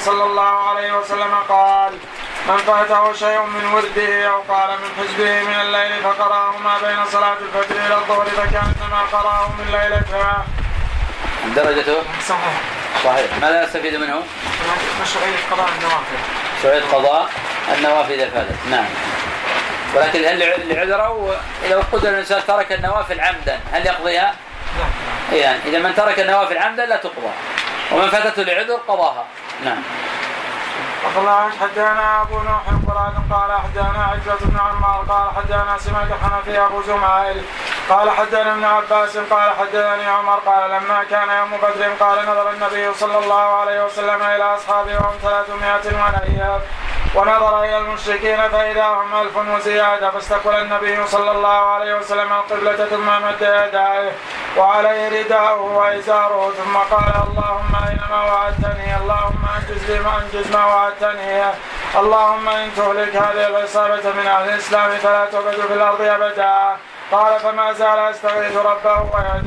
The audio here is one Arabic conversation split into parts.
صلى الله عليه وسلم قال: من فاته شيء من ورده أو قال من حزبه من الليل فقرأه ما بين صلاة الفجر إلى الظهر فكأنما قرأه من ليلتها. درجته صحيح. ماذا نستفيد منه؟ مشروعية قضاء النوافل. مشروعية قضاء النوافل إذا فاتت. نعم. ولكن هل لعذر أو لو قدر الإنسان ترك النوافل عمدا هل يقضيها؟ نعم. يعني إذا من ترك النوافل عمدا لا تقضى، ومن فاتته لعذر قضاها. نعم. وقال حدثنا أبو نوح قال حدثنا عجلة بن عمار قال حدثنا سماك الحنفي أبو زمائل قال حدثنا ابن عباس قال حدثني عمر قال لما كان يوم بدر قال نظر النبي صلى الله عليه وسلم إلى أصحابه وهم 300 ونيف ونظر إلى المشركين فإذا هم 1000 وزيادة فاستقبل النبي صلى الله عليه وسلم القبلة ثم مد يديه وعليه رداءه وإزاره ثم قال: اللهم أينما وعدتني اللهم أنجز ما وعدتني اللهم إن تهلك هذه العصابة من أهل الإسلام فلا تعبد في الأرض أبدا. قال فما زال يستغيث ربه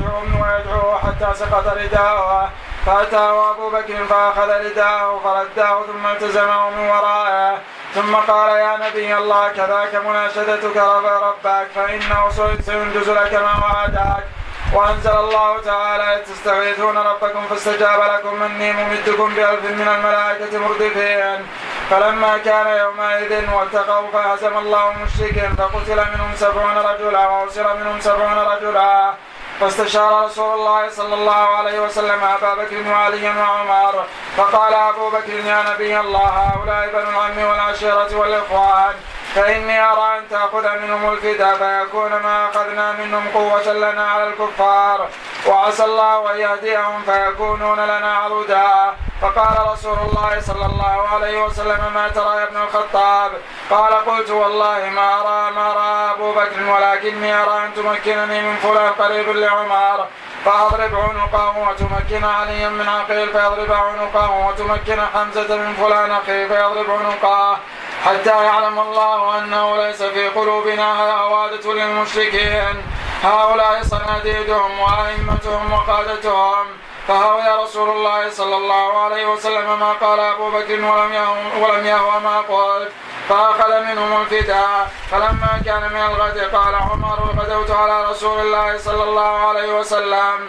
ويدعوه حتى سقط رداءه فأتاه أبو بكر فأخذ رداءه فرداه ثم التزمه من ورائه ثم قال: يا نبي الله كذاك مناشدتك ربك فإنه سينجز لك ما وعدك. وأنزل الله تعالى: تستغيثون ربكم فاستجاب لكم إني ممدكم ب1000 من الملائكة مردفين. فلما كان يومئذ والتقوا فهزم الله المشركين فقتل منهم 70 رجلا وأسر منهم 70 رجلا. فاستشار رسول الله صلى الله عليه وسلم أبا بكر وعليا وعمر فقال أبو بكر: يا نبي الله هؤلاء بنو العم والعشيرة والإخوان فإني أرى أن تأخذ منهم الفداء فيكون ما أخذنا منهم قوة لنا على الكفار وعسى الله أن يهديهم فيكونون لنا عضدا. فقال رسول الله صلى الله عليه وسلم: ما ترى يا ابن الخطاب؟ قال: قلت والله ما أرى أبو بكر ولكني أرى أن تمكنني من فلان قريب لعمر فأضرب عنقه وتمكن عليا من عقيل فيضرب عنقه وتمكن حمزة من فلان أخيه فيضرب عنقه حتى يعلم الله أنه ليس في قلوبنا هوادة للمشركين هؤلاء صناديدهم وأئمتهم وقادتهم. فهوى رسول الله صلى الله عليه وسلم ما قال أبو بكر ولم يهوى ما قلت فأخذ منهم الفداء. فلما كان من الغد قال عمر: غدوت على رسول الله صلى الله عليه وسلم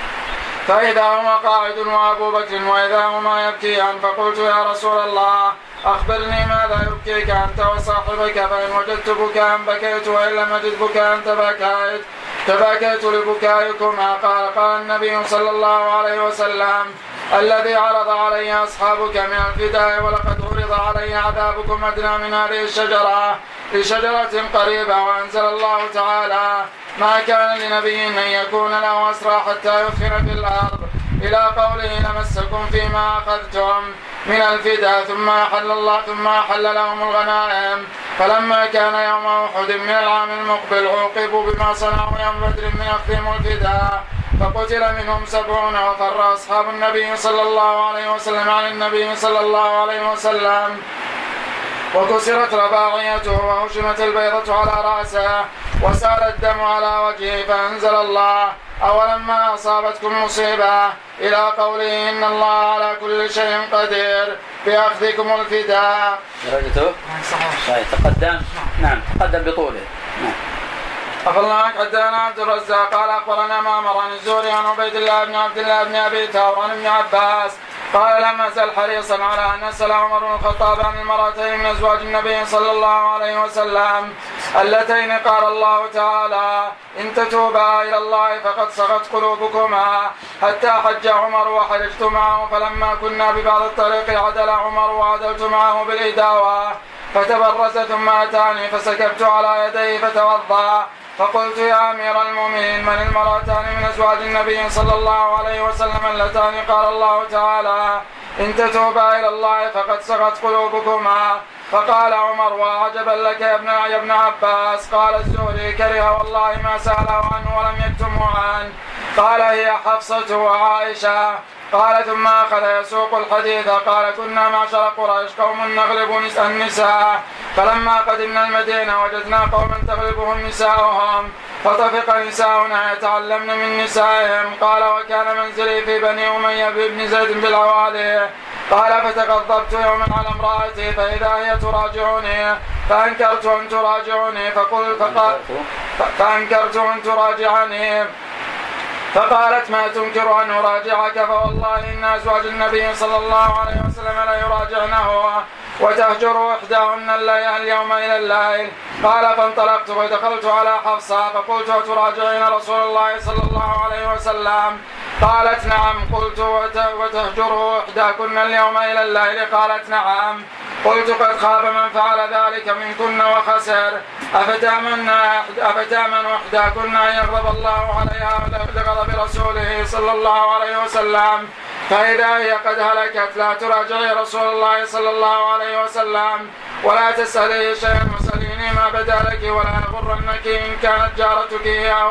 فإذا هو قاعد وأبو بكر وإذا هما يبكيان فقلت: يا رسول الله أخبرني ماذا يبكيك أنت وصاحبك؟ فإن وجدت بكاء بكيت وإن لم أجد بكاء تبكيت لبكائكما. قال النبي صلى الله عليه وسلم: الذي عرض علي أصحابك من الفداء ولقد عرض علي عذابكم أدنى من هذه الشجرة لشجرة قريبة. وأنزل الله تعالى: ما كان لنبي أن يكون له أسرى حتى يثخن في الأرض إلى قوله: لمسكم فيما أخذتم من الفداء ثم أحل لهم الغنائم. فلما كان يوم أحد من العام المقبل عوقبوا بما صنعوا يوم بدر من أخذهم الفداء فقتل منهم 70 وفر أصحاب النبي صلى الله عليه وسلم عن النبي صلى الله عليه وسلم وكسرت رباعيته وهشمت البيضة على رأسه وسال الدم على وجهه. فأنزل الله: أولما أصابتكم مصيبة إلى قوله: إن الله على كل شيء قدير بأخذكم الفداء. درجته صحيح. تقدم. نعم تقدم بطوله. نعم. أخبرنا حدثنا عبد الرزاق قال أخبرنا معمر عن الزهري عن عبيد الله بن عبد الله بن أبي ثور عن ابن عباس قال: لم أزل حريصا على أن أسأل عمر بن الخطاب عن المرأتين من أزواج النبي صلى الله عليه وسلم اللتين قال الله تعالى: إن تتوبا إلى الله فقد صغت قلوبكما. حتى حج عمر وحججت معه فلما كنا ببعض الطريق عدل عمر وعدلت معه بالإداوة فتبرز ثم أتاني فسكبت على يديه فتوضأ فقلت: يا أمير المؤمنين من المرأتان من أزواج النبي صلى الله عليه وسلم اللتان قال الله تعالى: إن تتوبا إلى الله فقد صغت قلوبكما؟ فقال عمر: وعجبا لك يا ابن عباس. قال الزهري: كره والله ما سأله عنه ولم يكتمه عنه. قال: هي حفصة وعائشة. قال ثم أخذ يسوق الحديث قال: كنا معشر قريش قوم نغلب النساء فلما قدمنا المدينة وجدنا قوما تغلبهم نساؤهم فطفق نساؤنا يتعلمن من نسائهم. قال: وكان منزلي في بني أمية بن زيد بالعوالي قال فتغضبت يوما على امرأتي فإذا هي تراجعني فأنكرت أن تراجعني فأنكرت أن تراجعني فقالت ما تنكر أن أراجعك فوالله إن أزواج النبي صلى الله عليه وسلم لا يراجعنه وتهجر إحداهن اليوم إلى الليل. قال فانطلقت ودخلت على حفصة فقلت أتراجعين رسول الله صلى الله عليه وسلم؟ قالت نعم. قلت وتهجر إحداكن اليوم إلى الليل؟ قالت نعم. قلت قد خاب من فعل ذلك منكن وخسر. أفتأمن إحداكن أن يغضب الله عليها لغضب رسوله صلى الله عليه وسلم فإذا هي قد هلكت لا تراجعي رسول الله صلى الله عليه وسلم ولا تسأليه شيئا وسليني ما بدا لك ولا يغرنك إن كانت جارتك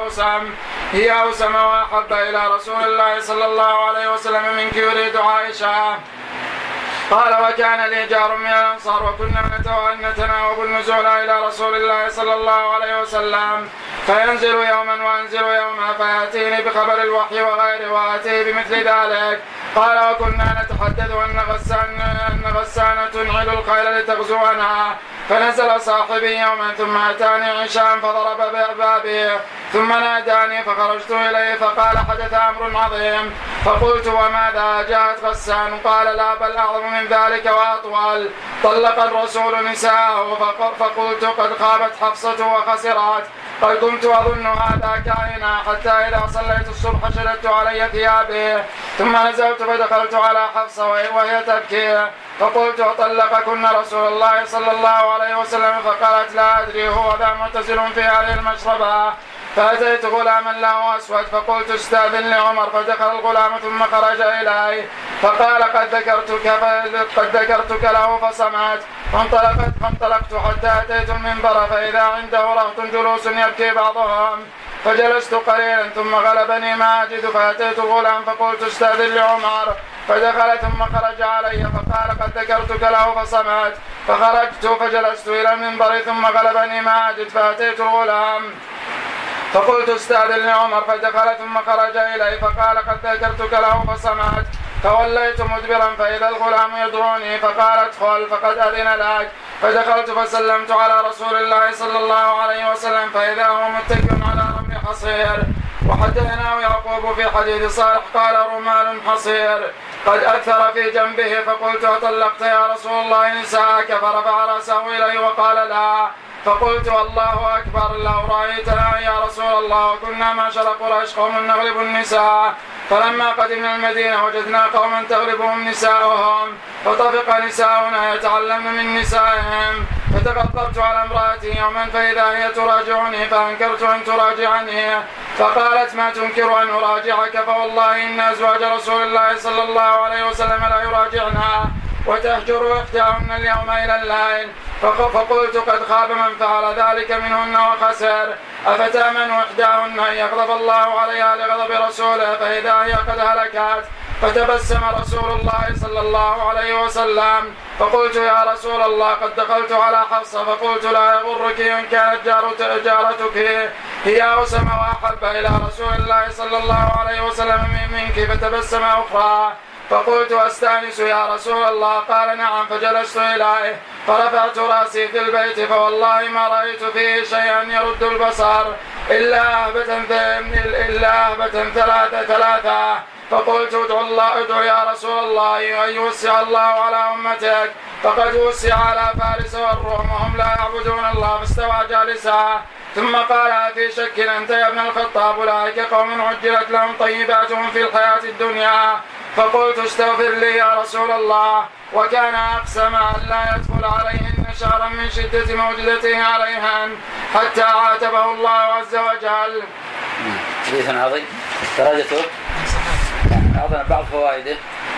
هي أوسم وأحب إلى رسول الله صلى الله عليه وسلم منك يريد عائشة. قال وكان لي جار من الأنصار وكنا نتناوب النزول إلى رسول الله صلى الله عليه وسلم فينزل يوما وأنزل يوما فيأتيني بخبر الوحي وغيره وآتيه بمثل ذلك. قال وكنا نتحدث أن غسانة تنعل الخيل لتغزونا فنزل صاحبي يوما ثم أتاني عشاء فضرب بابي ثم ناداني فخرجت إليه فقال حدث أمر عظيم. فقلت وماذا؟ جاءت غسان. قال لا بل أعظم من ذلك وأطول. طلق الرسول نساءه فقلت قد خابت حفصة وخسرت. قد كنت أظن هذا كائنا حتى إذا صليت الصبح شددت علي ثيابي ثم نزلت فدخلت على حفصة وهي تبكي فقلت طلقكن رسول الله صلى الله عليه وسلم؟ فقالت لا أدري هو ذا معتزل في هذه المشربة. فأتيت غلاما له أسود فقلت استاذن لعمر فدخل الغلام ثم خرج إلي فقال قد ذكرتك له فصمت. فانطلقت حتى أتيت المنبر فإذا عنده رهط جلوس يبكي بعضهم فجلست قليلا ثم غلبني ما أجد فأتيت الغلام فقلت استاذن لعمر فدخل ثم خرج علي فقال قد ذكرتك له فصمت. فخرجت فجلست إلى المنبر ثم غلبني ما أجد فأتيت الغلام فقلت استاذن لعمر فدخل ثم خرج إلي فقال قد ذكرتك له فصمت. فوليت مدبرا فإذا الغلام يدعوني فقال ادخل فقد أذن لك. فدخلت فسلمت على رسول الله صلى الله عليه وسلم فإذا هو متكئ على رمل حصير. وحدثنا يعقوب في حديث صالح قال رمال حصير قد أثر في جنبه فقلت أطلقت يا رسول الله نساءك؟ فرفع رأسه إلي وقال لا. فقلت الله أكبر لو رأيتنا يا رسول الله كنا معشر قريش قوم نغلب النساء فلما قدمنا المدينة وجدنا قوما تغلبهم نساؤهم فطفق نساؤنا يتعلمن من نسائهم فتغضبت على امرأتي يوما فإذا هي تراجعني فأنكرت أن تراجعني فقالت ما تنكر أن أراجعك فوالله إن أزواج رسول الله صلى الله عليه وسلم لا يراجعنا وتهجر إحداهن اليوم إلى الليل. فقلت قد خاب من فعل ذلك منهن وخسر. أفتأمن إحداهن أن يغضب الله عليها لغضب رسوله فإذا هي قد هلكت؟ فتبسم رسول الله صلى الله عليه وسلم فقلت يا رسول الله قد دخلت على حفصة فقلت لا يغرك إن كانت جارتك هي أوسم وأحب إلى رسول الله صلى الله عليه وسلم منك فتبسم أخرى فقلت أستأنس يا رسول الله؟ قال نعم. فجلست إليه فرفعت رأسي في البيت فوالله ما رأيت فيه شيئا يرد البصر إلا أهبة ثلاثة. فقلت ادعو يا رسول الله أن يوسع الله على أمتك فقد وسع على فارس والروم وهم لا يعبدون الله فاستوى جالسا. ثم قال في شك أنت يا ابن الخطاب أولئك قوم عجلت لهم طيباتهم في الحياة الدنيا. فقلت استغفر لي يا رسول الله. وكان أقسم أن لا يدخل عليهن شهرا من شدة موجدته عليهن حتى عاتبه الله عز وجل. حديث عظيم درجته أعطنا بعض فوائده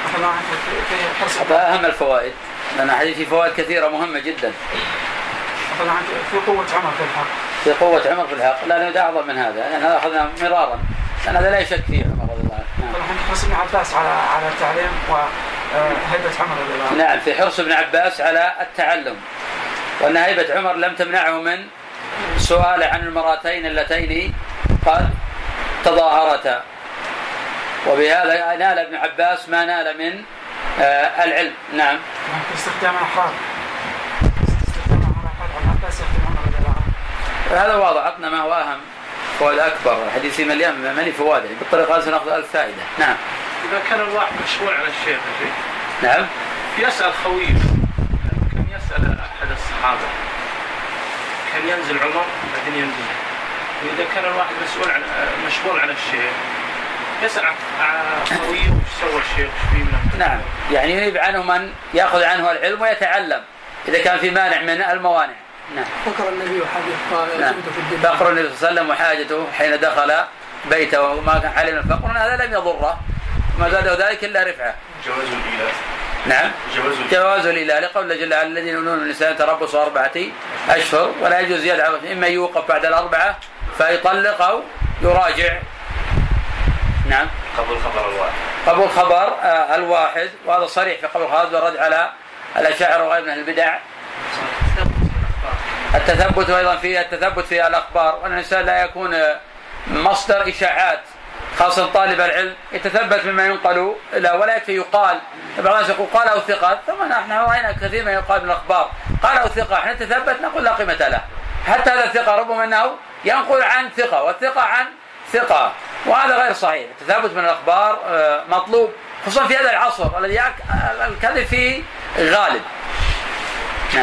أهم الفوائد لأن حديث فيه فوائد كثيرة مهمة جدا. في قوة عمر في الحق في قوة عمر في الحق لا نريد أعظم من هذا لأن هذا أخذنا مرارا لأن هذا لا يشك فيه عمر رضي الله عنه. حرص ابن عباس على التعليم وهيبة عمر رضي الله عنه. نعم في حرص ابن عباس على التعلم وأن هيبة عمر لم تمنعه من سؤال عن المراتين اللتين قد تظاهرتا وبهذا نال ابن عباس ما نال من العلم. نعم. استخدام الأحرار عن عباس يختم عمر رضي الله عنه. هذا واضح. عطنا ما هو أهم فوائد أكبر. الحديث مليان ملي فوائد. بالطريقة هذه سنأخذ 1000 فائدة. نعم. إذا كان الواحد مشغول على الشيخ نعم. يسأل خويه، كان يسأل أحد الصحابة، كان ينزل عمر بعدين ينزل. وإذا كان الواحد مشغول على الشيخ يسأل عن خويه وش سوى الشيخ وش فيه منه. نعم. يعني ينيب عنه من يأخذ عنه العلم ويتعلم إذا كان في مانع من الموانع. نعم. فقر النبي وحاجته. نعم. فقر النبي صلى الله عليه وسلم وحاجته حين دخل بيته وما كان عليه من الفقر هذا لم يضره ما زاده ذلك إلا رفعه. جواز الإله. نعم. جواز الإله لقول جل وعلا الذين يؤمنون من النساء تربص 4 أشهر ولا يجوز زيادة إما يوقف بعد 4 فيطلق أو يراجع. نعم. قبول خبر الواحد وهذا صريح في قبول هذا الرد على الأشاعرة وغير من البدع. التثبت أيضا فيه التثبت في الأخبار وأن الإنسان لا يكون مصدر إشاعات خاصة طالب العلم يتثبت مما ينقل لا ولا يكفي يقال. بعض الناس يقول قال أو ثقة ثم نحن رأينا كثير ما يقال من الأخبار قال أو ثقة احنا نتثبت نقول لا قيمة له. حتى هذا الثقة ربما أنه ينقل عن ثقة والثقة عن ثقة وهذا غير صحيح. التثبت من الأخبار مطلوب خصوصا في هذا العصر الذي الكذب فيه غالب. نعم.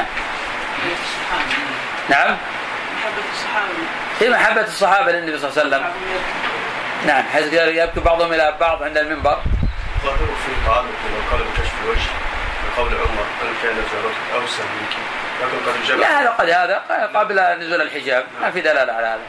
نعم. في محبة الصحابة للنبي صلى الله عليه وسلم. نعم. حيث يبكي بعضهم إلى بعض عند المنبر. ظاهر في تعارض بين قول كشف الوجه وقول عمر أن كان زوجته أوسع منك لكن قد جمع. لا هذا قبل نزول الحجاب ما في دلالة على هذا.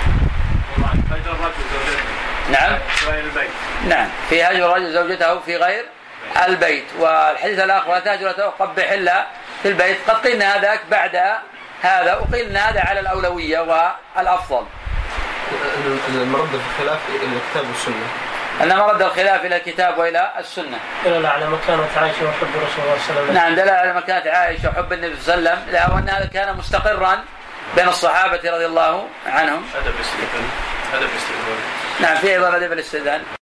نعم. نعم. في هجر الرجل زوجته في غير البيت. والحديث الآخر لا تهجر قبح إلا في البيت. قد قلنا هذاك بعد هذا وقلنا هذا على الأولوية والأفضل. المرد في الخلاف إلى الكتاب والسنة. أن مرد الخلاف إلى الكتاب وإلى السنة. دلالة على مكانة عائشة وحب رسول الله صلى الله عليه وسلم. نعم. دلالة على مكانة عائشة وحب النبي صلى الله عليه وسلم لا وأن هذا كان مستقرا بين الصحابة رضي الله عنهم. أدب الاستئذان. نعم. في أيضا أدب الاستئذان.